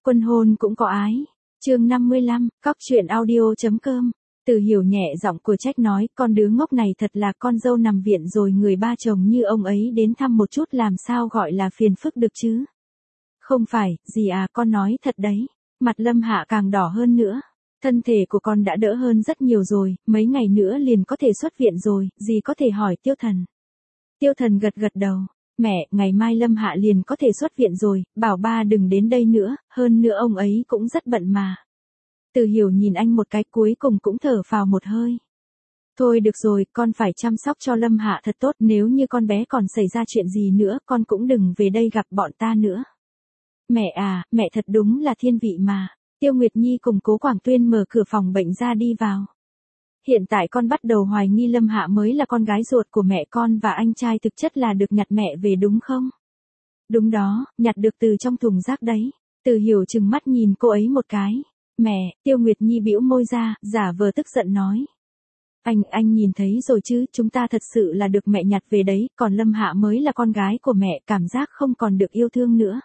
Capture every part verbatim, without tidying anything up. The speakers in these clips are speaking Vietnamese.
Quân hôn cũng có ái. Chương năm mươi lăm, cóc truyện audio.com. Từ Hiểu nhẹ giọng của trách nói, con đứa ngốc này thật là con dâu nằm viện rồi người ba chồng như ông ấy đến thăm một chút làm sao gọi là phiền phức được chứ. Không phải, dì à, con nói thật đấy. Mặt Lâm Hạ càng đỏ hơn nữa. Thân thể của con đã đỡ hơn rất nhiều rồi, mấy ngày nữa liền có thể xuất viện rồi, dì có thể hỏi Tiêu Thần. Tiêu Thần gật gật đầu. Mẹ, ngày mai Lâm Hạ liền có thể xuất viện rồi, bảo ba đừng đến đây nữa, hơn nữa ông ấy cũng rất bận mà. Từ Hiểu nhìn anh một cái cuối cùng cũng thở phào một hơi. Thôi được rồi, con phải chăm sóc cho Lâm Hạ thật tốt, nếu như con bé còn xảy ra chuyện gì nữa, con cũng đừng về đây gặp bọn ta nữa. Mẹ à, mẹ thật đúng là thiên vị mà. Tiêu Nguyệt Nhi cùng Cố Quảng Tuyên mở cửa phòng bệnh ra đi vào. Hiện tại con bắt đầu hoài nghi Lâm Hạ mới là con gái ruột của mẹ con và anh trai thực chất là được nhặt mẹ về đúng không? Đúng đó, nhặt được từ trong thùng rác đấy. Từ Hiểu trừng mắt nhìn cô ấy một cái. Mẹ, Tiêu Nguyệt Nhi bĩu môi ra, giả vờ tức giận nói. Anh, anh nhìn thấy rồi chứ, chúng ta thật sự là được mẹ nhặt về đấy, còn Lâm Hạ mới là con gái của mẹ, cảm giác không còn được yêu thương nữa.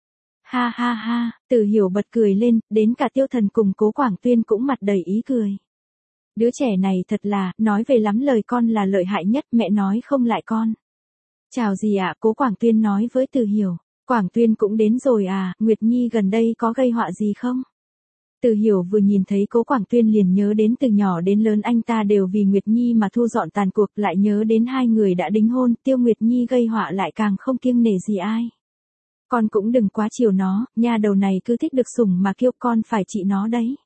Ha ha ha, Từ Hiểu bật cười lên, đến cả Tiêu Thần cùng Cố Quảng Tuyên cũng mặt đầy ý cười. Đứa trẻ này thật là, nói về lắm lời con là lợi hại nhất, mẹ nói không lại con. Chào gì ạ, Cố Quảng Tuyên nói với Từ Hiểu. Quảng Tuyên cũng đến rồi à, Nguyệt Nhi gần đây có gây họa gì không? Từ Hiểu vừa nhìn thấy Cố Quảng Tuyên liền nhớ đến từ nhỏ đến lớn anh ta đều vì Nguyệt Nhi mà thu dọn tàn cuộc, lại nhớ đến hai người đã đính hôn, Tiêu Nguyệt Nhi gây họa lại càng không kiêng nể gì ai. Con cũng đừng quá chiều nó, nha đầu này cứ thích được sủng mà kêu con phải trị nó đấy.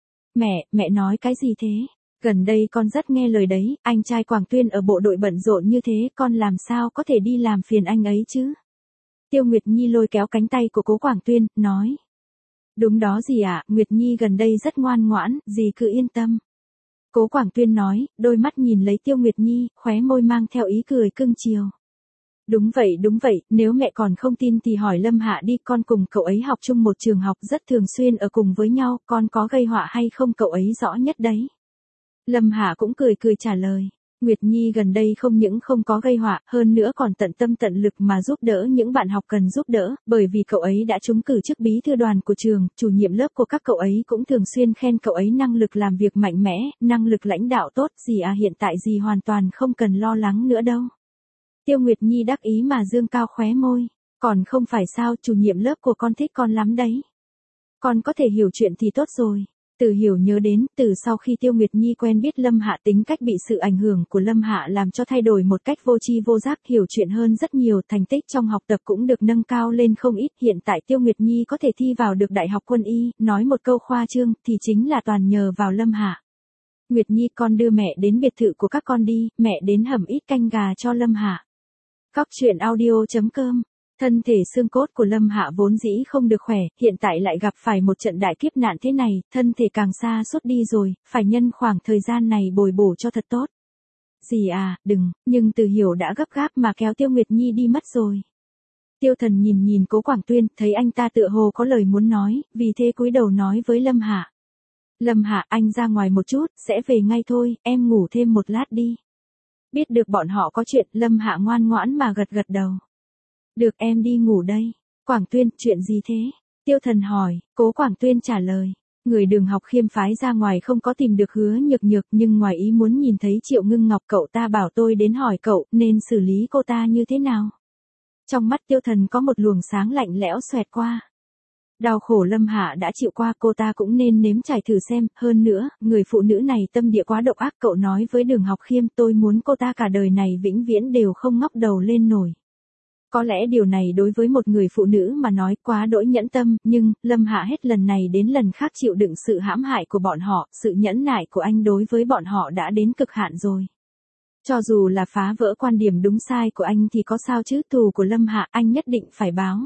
Mẹ, mẹ nói cái gì thế? Gần đây con rất nghe lời đấy, anh trai Quảng Tuyên ở bộ đội bận rộn như thế, con làm sao có thể đi làm phiền anh ấy chứ? Tiêu Nguyệt Nhi lôi kéo cánh tay của Cố Quảng Tuyên, nói. Đúng đó dì ạ, Nguyệt Nhi gần đây rất ngoan ngoãn, dì cứ yên tâm. Cố Quảng Tuyên nói, đôi mắt nhìn lấy Tiêu Nguyệt Nhi, khóe môi mang theo ý cười cưng chiều. Đúng vậy đúng vậy, nếu mẹ còn không tin thì hỏi Lâm Hạ đi, con cùng cậu ấy học chung một trường học rất thường xuyên ở cùng với nhau, con có gây họa hay không cậu ấy rõ nhất đấy. Lâm Hạ cũng cười cười trả lời. Nguyệt Nhi gần đây không những không có gây họa, hơn nữa còn tận tâm tận lực mà giúp đỡ những bạn học cần giúp đỡ, bởi vì cậu ấy đã trúng cử chức bí thư đoàn của trường, chủ nhiệm lớp của các cậu ấy cũng thường xuyên khen cậu ấy năng lực làm việc mạnh mẽ, năng lực lãnh đạo tốt, dì à hiện tại dì hoàn toàn không cần lo lắng nữa đâu. Tiêu Nguyệt Nhi đắc ý mà dương cao khóe môi, còn không phải sao, chủ nhiệm lớp của con thích con lắm đấy. Con có thể hiểu chuyện thì tốt rồi. Từ Hiểu nhớ đến, từ sau khi Tiêu Nguyệt Nhi quen biết Lâm Hạ tính cách bị sự ảnh hưởng của Lâm Hạ làm cho thay đổi một cách vô tri vô giác, hiểu chuyện hơn rất nhiều, thành tích trong học tập cũng được nâng cao lên không ít, hiện tại Tiêu Nguyệt Nhi có thể thi vào được Đại học Quân y, nói một câu khoa trương, thì chính là toàn nhờ vào Lâm Hạ. Nguyệt Nhi con đưa mẹ đến biệt thự của các con đi, mẹ đến hầm ít canh gà cho Lâm Hạ. Cóc truyện audio.com. Thân thể xương cốt của Lâm Hạ vốn dĩ không được khỏe, hiện tại lại gặp phải một trận đại kiếp nạn thế này, thân thể càng xa suốt đi rồi, phải nhân khoảng thời gian này bồi bổ cho thật tốt. Dì à, đừng, nhưng Từ Hiểu đã gấp gáp mà kéo Tiêu Nguyệt Nhi đi mất rồi. Tiêu Thần nhìn nhìn Cố Quảng Tuyên, thấy anh ta tựa hồ có lời muốn nói, vì thế cúi đầu nói với Lâm Hạ. Lâm Hạ, anh ra ngoài một chút, sẽ về ngay thôi, em ngủ thêm một lát đi. Biết được bọn họ có chuyện, Lâm Hạ ngoan ngoãn mà gật gật đầu. Được em đi ngủ đây. Quảng Tuyên, chuyện gì thế? Tiêu Thần hỏi, Cố Quảng Tuyên trả lời. Người Đường Học Khiêm phái ra ngoài không có tìm được Hứa Nhược Nhược nhưng ngoài ý muốn nhìn thấy Triệu Ngưng Ngọc, cậu ta bảo tôi đến hỏi cậu nên xử lý cô ta như thế nào. Trong mắt Tiêu Thần có một luồng sáng lạnh lẽo xoẹt qua. Đau khổ Lâm Hạ đã chịu qua, cô ta cũng nên nếm trải thử xem, hơn nữa, người phụ nữ này tâm địa quá độc ác, cậu nói với Đường Học Khiêm tôi muốn cô ta cả đời này vĩnh viễn đều không ngóc đầu lên nổi. Có lẽ điều này đối với một người phụ nữ mà nói quá đỗi nhẫn tâm, nhưng, Lâm Hạ hết lần này đến lần khác chịu đựng sự hãm hại của bọn họ, sự nhẫn nại của anh đối với bọn họ đã đến cực hạn rồi. Cho dù là phá vỡ quan điểm đúng sai của anh thì có sao chứ, thù của Lâm Hạ anh nhất định phải báo.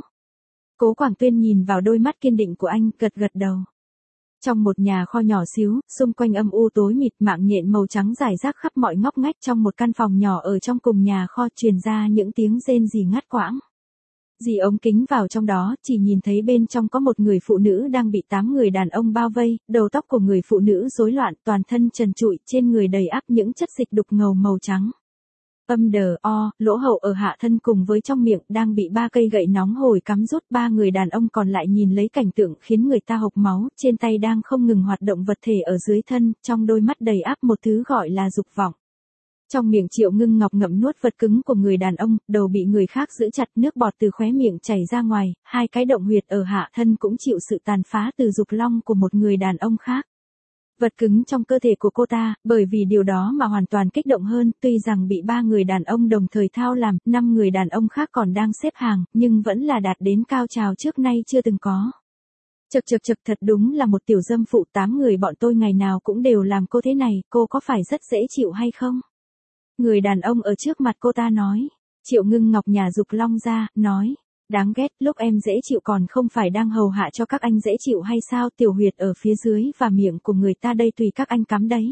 Cố Quảng Tuyên nhìn vào đôi mắt kiên định của anh, gật gật đầu. Trong một nhà kho nhỏ xíu, xung quanh âm u tối mịt, mạng nhện màu trắng rải rác khắp mọi ngóc ngách trong một căn phòng nhỏ ở trong cùng nhà kho truyền ra những tiếng rên rỉ ngắt quãng. Dì ống kính vào trong đó, chỉ nhìn thấy bên trong có một người phụ nữ đang bị tám người đàn ông bao vây, đầu tóc của người phụ nữ rối loạn, toàn thân trần trụi, trên người đầy ắp những chất dịch đục ngầu màu trắng. Âm đờ o, lỗ hậu ở hạ thân cùng với trong miệng đang bị ba cây gậy nóng hổi cắm rút, ba người đàn ông còn lại nhìn lấy cảnh tượng khiến người ta hộc máu, trên tay đang không ngừng hoạt động vật thể ở dưới thân, trong đôi mắt đầy áp một thứ gọi là dục vọng. Trong miệng Triệu Ngưng Ngọc ngậm nuốt vật cứng của người đàn ông, đầu bị người khác giữ chặt, nước bọt từ khóe miệng chảy ra ngoài, hai cái động huyệt ở hạ thân cũng chịu sự tàn phá từ dục long của một người đàn ông khác. Vật cứng trong cơ thể của cô ta, bởi vì điều đó mà hoàn toàn kích động hơn, tuy rằng bị ba người đàn ông đồng thời thao làm, năm người đàn ông khác còn đang xếp hàng, nhưng vẫn là đạt đến cao trào trước nay chưa từng có. Chậc chậc chậc, thật đúng là một tiểu dâm phụ, tám người bọn tôi ngày nào cũng đều làm cô thế này, cô có phải rất dễ chịu hay không? Người đàn ông ở trước mặt cô ta nói. Triệu Ngưng Ngọc nhả dục long ra, nói. Đáng ghét, lúc em dễ chịu còn không phải đang hầu hạ cho các anh dễ chịu hay sao, tiểu huyệt ở phía dưới và miệng của người ta đây tùy các anh cắm đấy.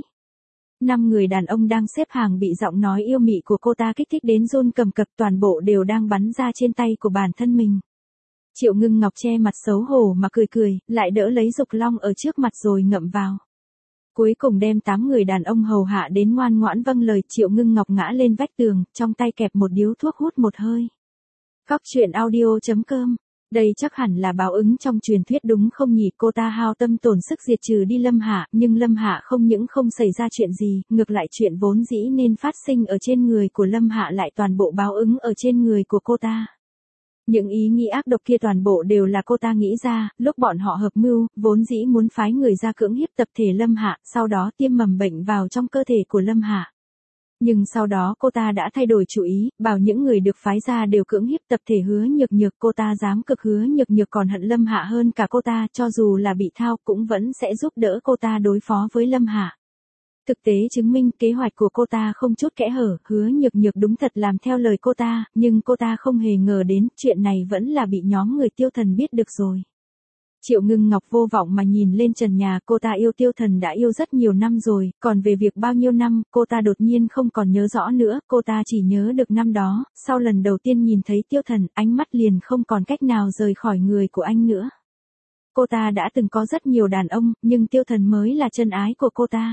Năm người đàn ông đang xếp hàng bị giọng nói yêu mị của cô ta kích thích đến run cầm cập, toàn bộ đều đang bắn ra trên tay của bản thân mình. Triệu Ngưng Ngọc che mặt xấu hổ mà cười cười, lại đỡ lấy dục long ở trước mặt rồi ngậm vào. Cuối cùng đem tám người đàn ông hầu hạ đến ngoan ngoãn vâng lời, Triệu Ngưng Ngọc ngã lên vách tường, trong tay kẹp một điếu thuốc hút một hơi. Cóc truyện audio chấm com. Đây chắc hẳn là báo ứng trong truyền thuyết đúng không nhỉ? Cô ta hao tâm tổn sức diệt trừ đi Lâm Hạ, nhưng Lâm Hạ không những không xảy ra chuyện gì, ngược lại chuyện vốn dĩ nên phát sinh ở trên người của Lâm Hạ lại toàn bộ báo ứng ở trên người của cô ta. Những ý nghĩ ác độc kia toàn bộ đều là cô ta nghĩ ra, lúc bọn họ hợp mưu, vốn dĩ muốn phái người ra cưỡng hiếp tập thể Lâm Hạ, sau đó tiêm mầm bệnh vào trong cơ thể của Lâm Hạ. Nhưng sau đó cô ta đã thay đổi chủ ý, bảo những người được phái ra đều cưỡng hiếp tập thể Hứa Nhược Nhược, cô ta dám cực Hứa Nhược Nhược còn hận Lâm Hạ hơn cả cô ta, cho dù là bị thao cũng vẫn sẽ giúp đỡ cô ta đối phó với Lâm Hạ. Thực tế chứng minh kế hoạch của cô ta không chút kẽ hở, Hứa Nhược Nhược đúng thật làm theo lời cô ta, nhưng cô ta không hề ngờ đến chuyện này vẫn là bị nhóm người Tiêu Thần biết được rồi. Triệu Ngưng Ngọc vô vọng mà nhìn lên trần nhà, cô ta yêu Tiêu Thần đã yêu rất nhiều năm rồi, còn về việc bao nhiêu năm, cô ta đột nhiên không còn nhớ rõ nữa, cô ta chỉ nhớ được năm đó, sau lần đầu tiên nhìn thấy Tiêu Thần, ánh mắt liền không còn cách nào rời khỏi người của anh nữa. Cô ta đã từng có rất nhiều đàn ông, nhưng Tiêu Thần mới là chân ái của cô ta.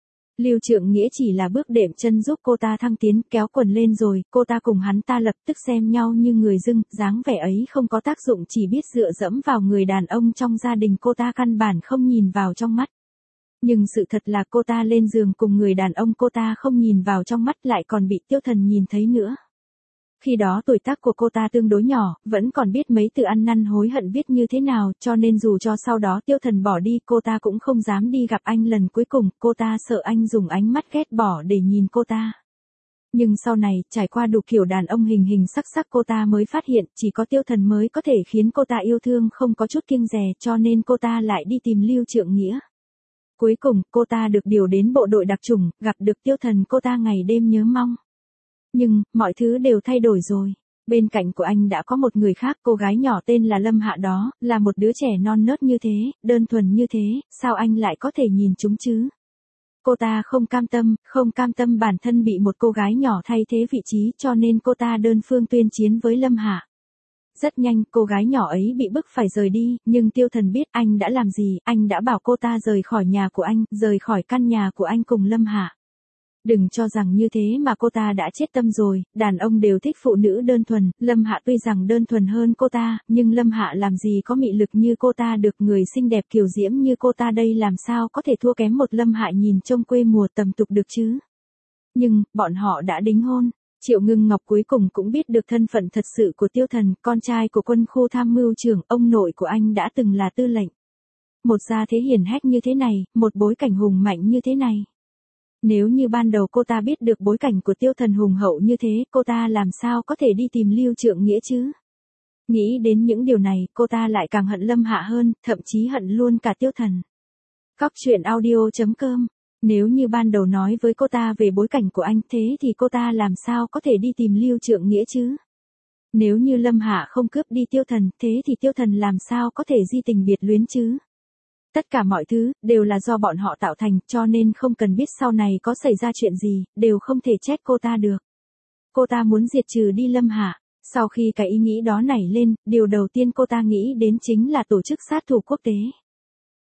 Lưu Trượng Nghĩa chỉ là bước đệm chân giúp cô ta thăng tiến, kéo quần lên rồi, cô ta cùng hắn ta lập tức xem nhau như người dưng, dáng vẻ ấy không có tác dụng, chỉ biết dựa dẫm vào người đàn ông trong gia đình, cô ta căn bản không nhìn vào trong mắt. Nhưng sự thật là cô ta lên giường cùng người đàn ông cô ta không nhìn vào trong mắt lại còn bị Tiêu Thần nhìn thấy nữa. Khi đó tuổi tác của cô ta tương đối nhỏ, vẫn còn biết mấy từ ăn năn hối hận viết như thế nào, cho nên dù cho sau đó Tiêu Thần bỏ đi, cô ta cũng không dám đi gặp anh lần cuối cùng, cô ta sợ anh dùng ánh mắt ghét bỏ để nhìn cô ta. Nhưng sau này, trải qua đủ kiểu đàn ông hình hình sắc sắc, cô ta mới phát hiện, chỉ có Tiêu Thần mới có thể khiến cô ta yêu thương không có chút kiêng dè, cho nên cô ta lại đi tìm Lưu Trượng Nghĩa. Cuối cùng, cô ta được điều đến bộ đội đặc chủng, gặp được Tiêu Thần cô ta ngày đêm nhớ mong. Nhưng, mọi thứ đều thay đổi rồi. Bên cạnh của anh đã có một người khác, cô gái nhỏ tên là Lâm Hạ đó, là một đứa trẻ non nớt như thế, đơn thuần như thế, sao anh lại có thể nhìn chúng chứ? Cô ta không cam tâm, không cam tâm bản thân bị một cô gái nhỏ thay thế vị trí, cho nên cô ta đơn phương tuyên chiến với Lâm Hạ. Rất nhanh, cô gái nhỏ ấy bị bức phải rời đi, nhưng Tiêu Thần biết anh đã làm gì, anh đã bảo cô ta rời khỏi nhà của anh, rời khỏi căn nhà của anh cùng Lâm Hạ. Đừng cho rằng như thế mà cô ta đã chết tâm rồi, đàn ông đều thích phụ nữ đơn thuần, Lâm Hạ tuy rằng đơn thuần hơn cô ta, nhưng Lâm Hạ làm gì có mị lực như cô ta được, người xinh đẹp kiều diễm như cô ta đây làm sao có thể thua kém một Lâm Hạ nhìn trông quê mùa tầm tục được chứ. Nhưng, bọn họ đã đính hôn. Triệu Ngưng Ngọc cuối cùng cũng biết được thân phận thật sự của Tiêu Thần, con trai của quân khu tham mưu trưởng, ông nội của anh đã từng là tư lệnh. Một gia thế hiển hách như thế này, một bối cảnh hùng mạnh như thế này. Nếu như ban đầu cô ta biết được bối cảnh của Tiêu Thần hùng hậu như thế, cô ta làm sao có thể đi tìm Lưu Trượng Nghĩa chứ? Nghĩ đến những điều này, cô ta lại càng hận Lâm Hạ hơn, thậm chí hận luôn cả Tiêu Thần. Cóc truyện audio chấm com. Nếu như ban đầu nói với cô ta về bối cảnh của anh thế thì cô ta làm sao có thể đi tìm Lưu Trượng Nghĩa chứ? Nếu như Lâm Hạ không cướp đi Tiêu Thần, thế thì Tiêu Thần làm sao có thể di tình biệt luyến chứ? Tất cả mọi thứ, đều là do bọn họ tạo thành, cho nên không cần biết sau này có xảy ra chuyện gì, đều không thể trách cô ta được. Cô ta muốn diệt trừ đi Lâm Hạ. Sau khi cái ý nghĩ đó nảy lên, điều đầu tiên cô ta nghĩ đến chính là tổ chức sát thủ quốc tế.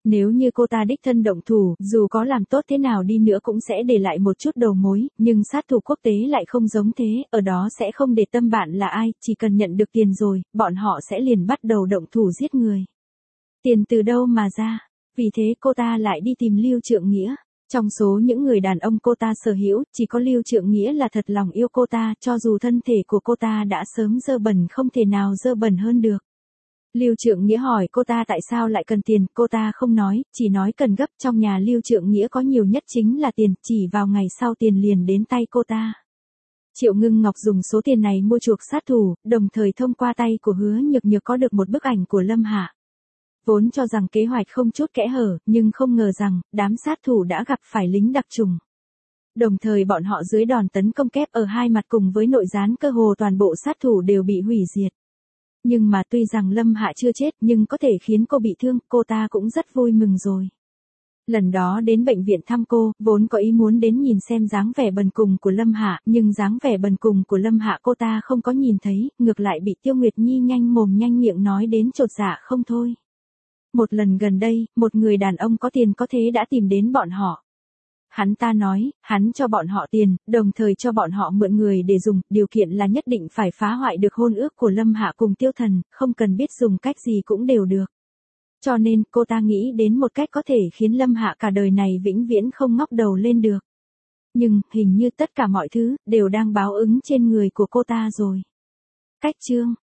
Nếu như cô ta đích thân động thủ, dù có làm tốt thế nào đi nữa cũng sẽ để lại một chút đầu mối, nhưng sát thủ quốc tế lại không giống thế, ở đó sẽ không để tâm bạn là ai, chỉ cần nhận được tiền rồi, bọn họ sẽ liền bắt đầu động thủ giết người. Tiền từ đâu mà ra? Vì thế cô ta lại đi tìm Lưu Trượng Nghĩa. Trong số những người đàn ông cô ta sở hữu, chỉ có Lưu Trượng Nghĩa là thật lòng yêu cô ta, cho dù thân thể của cô ta đã sớm dơ bẩn không thể nào dơ bẩn hơn được. Lưu Trượng Nghĩa hỏi cô ta tại sao lại cần tiền, cô ta không nói, chỉ nói cần gấp. Trong nhà Lưu Trượng Nghĩa có nhiều nhất chính là tiền, chỉ vào ngày sau tiền liền đến tay cô ta. Triệu Ngưng Ngọc dùng số tiền này mua chuộc sát thủ, đồng thời thông qua tay của Hứa Nhược Nhược có được một bức ảnh của Lâm Hạ. Vốn cho rằng kế hoạch không chút kẽ hở, nhưng không ngờ rằng, đám sát thủ đã gặp phải lính đặc trùng. Đồng thời bọn họ dưới đòn tấn công kép ở hai mặt cùng với nội gián cơ hồ toàn bộ sát thủ đều bị hủy diệt. Nhưng mà tuy rằng Lâm Hạ chưa chết nhưng có thể khiến cô bị thương, cô ta cũng rất vui mừng rồi. Lần đó đến bệnh viện thăm cô, vốn có ý muốn đến nhìn xem dáng vẻ bần cùng của Lâm Hạ, nhưng dáng vẻ bần cùng của Lâm Hạ cô ta không có nhìn thấy, ngược lại bị Tiêu Nguyệt Nhi nhanh mồm nhanh miệng nói đến chột dạ không thôi. Một lần gần đây, một người đàn ông có tiền có thế đã tìm đến bọn họ. Hắn ta nói, hắn cho bọn họ tiền, đồng thời cho bọn họ mượn người để dùng, điều kiện là nhất định phải phá hoại được hôn ước của Lâm Hạ cùng Tiêu Thần, không cần biết dùng cách gì cũng đều được. Cho nên, cô ta nghĩ đến một cách có thể khiến Lâm Hạ cả đời này vĩnh viễn không ngóc đầu lên được. Nhưng, hình như tất cả mọi thứ, đều đang báo ứng trên người của cô ta rồi. Cách chương